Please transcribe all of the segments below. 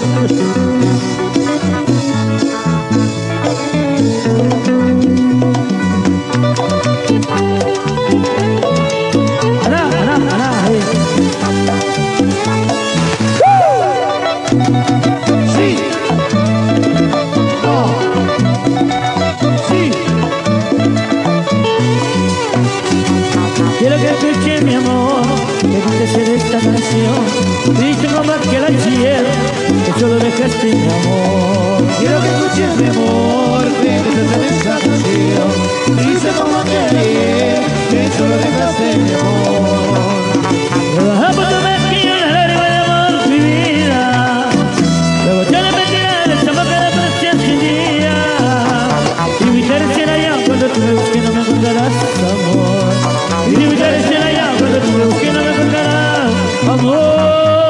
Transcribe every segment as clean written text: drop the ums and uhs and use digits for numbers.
Quiero que escuche mi amor, que dices en esta canción. Dice mamá que la quiero, que solo dejaste mi amor. Quiero que escuches mi amor, que dices en esta canción. Dice mamá que solo dejaste mi amor. Trabajamos tu vestido, una lágrima de amor, mi vida. Luego te arrepentirás de esa boca de presión sin día. Y mi cara será ya cuando tú me busques, no me encontrarás amor. Y mi cara será ya cuando tú me busques, no me encontrarás amor.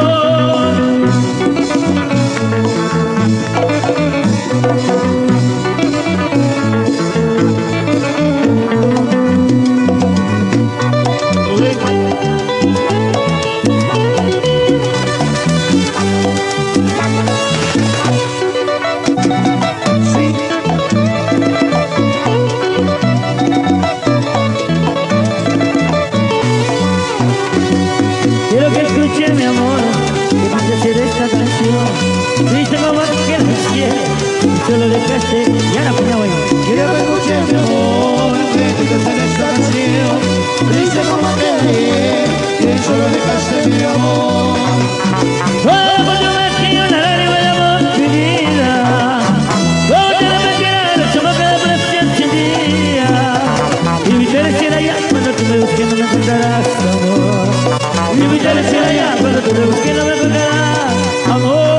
Quiero que escuche mi amor, que vas a hacer esta canción. Dice mamá que la quiere, y solo dejaste, ya la ponía bueno. Quiero que escuches mi amor, que dices en esta canción. Dice mamá que solo dejaste mi amor. Oh, pues yo me quiero una lágrima de amor, mi vida. Oh, te arrepentirás de esa boca de presión sin día. Y mi cara será ya cuando tú me busques, no me encontrarás amor. Y mi cara será ya cuando tú me busques, no me encontrarás amor.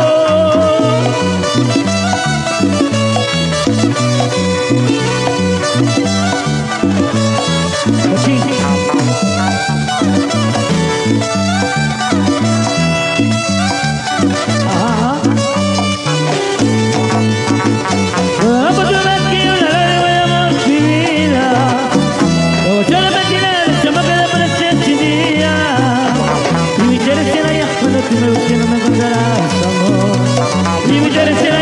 Así. Ajá. Ah, pues yo me quiero una lágrima de amor, mi vida. Luego te arrepentirás de esa boca de presión sin día. Y mi cara será ya cuando tú me busques, no me encontrarás amor. Y mi cara será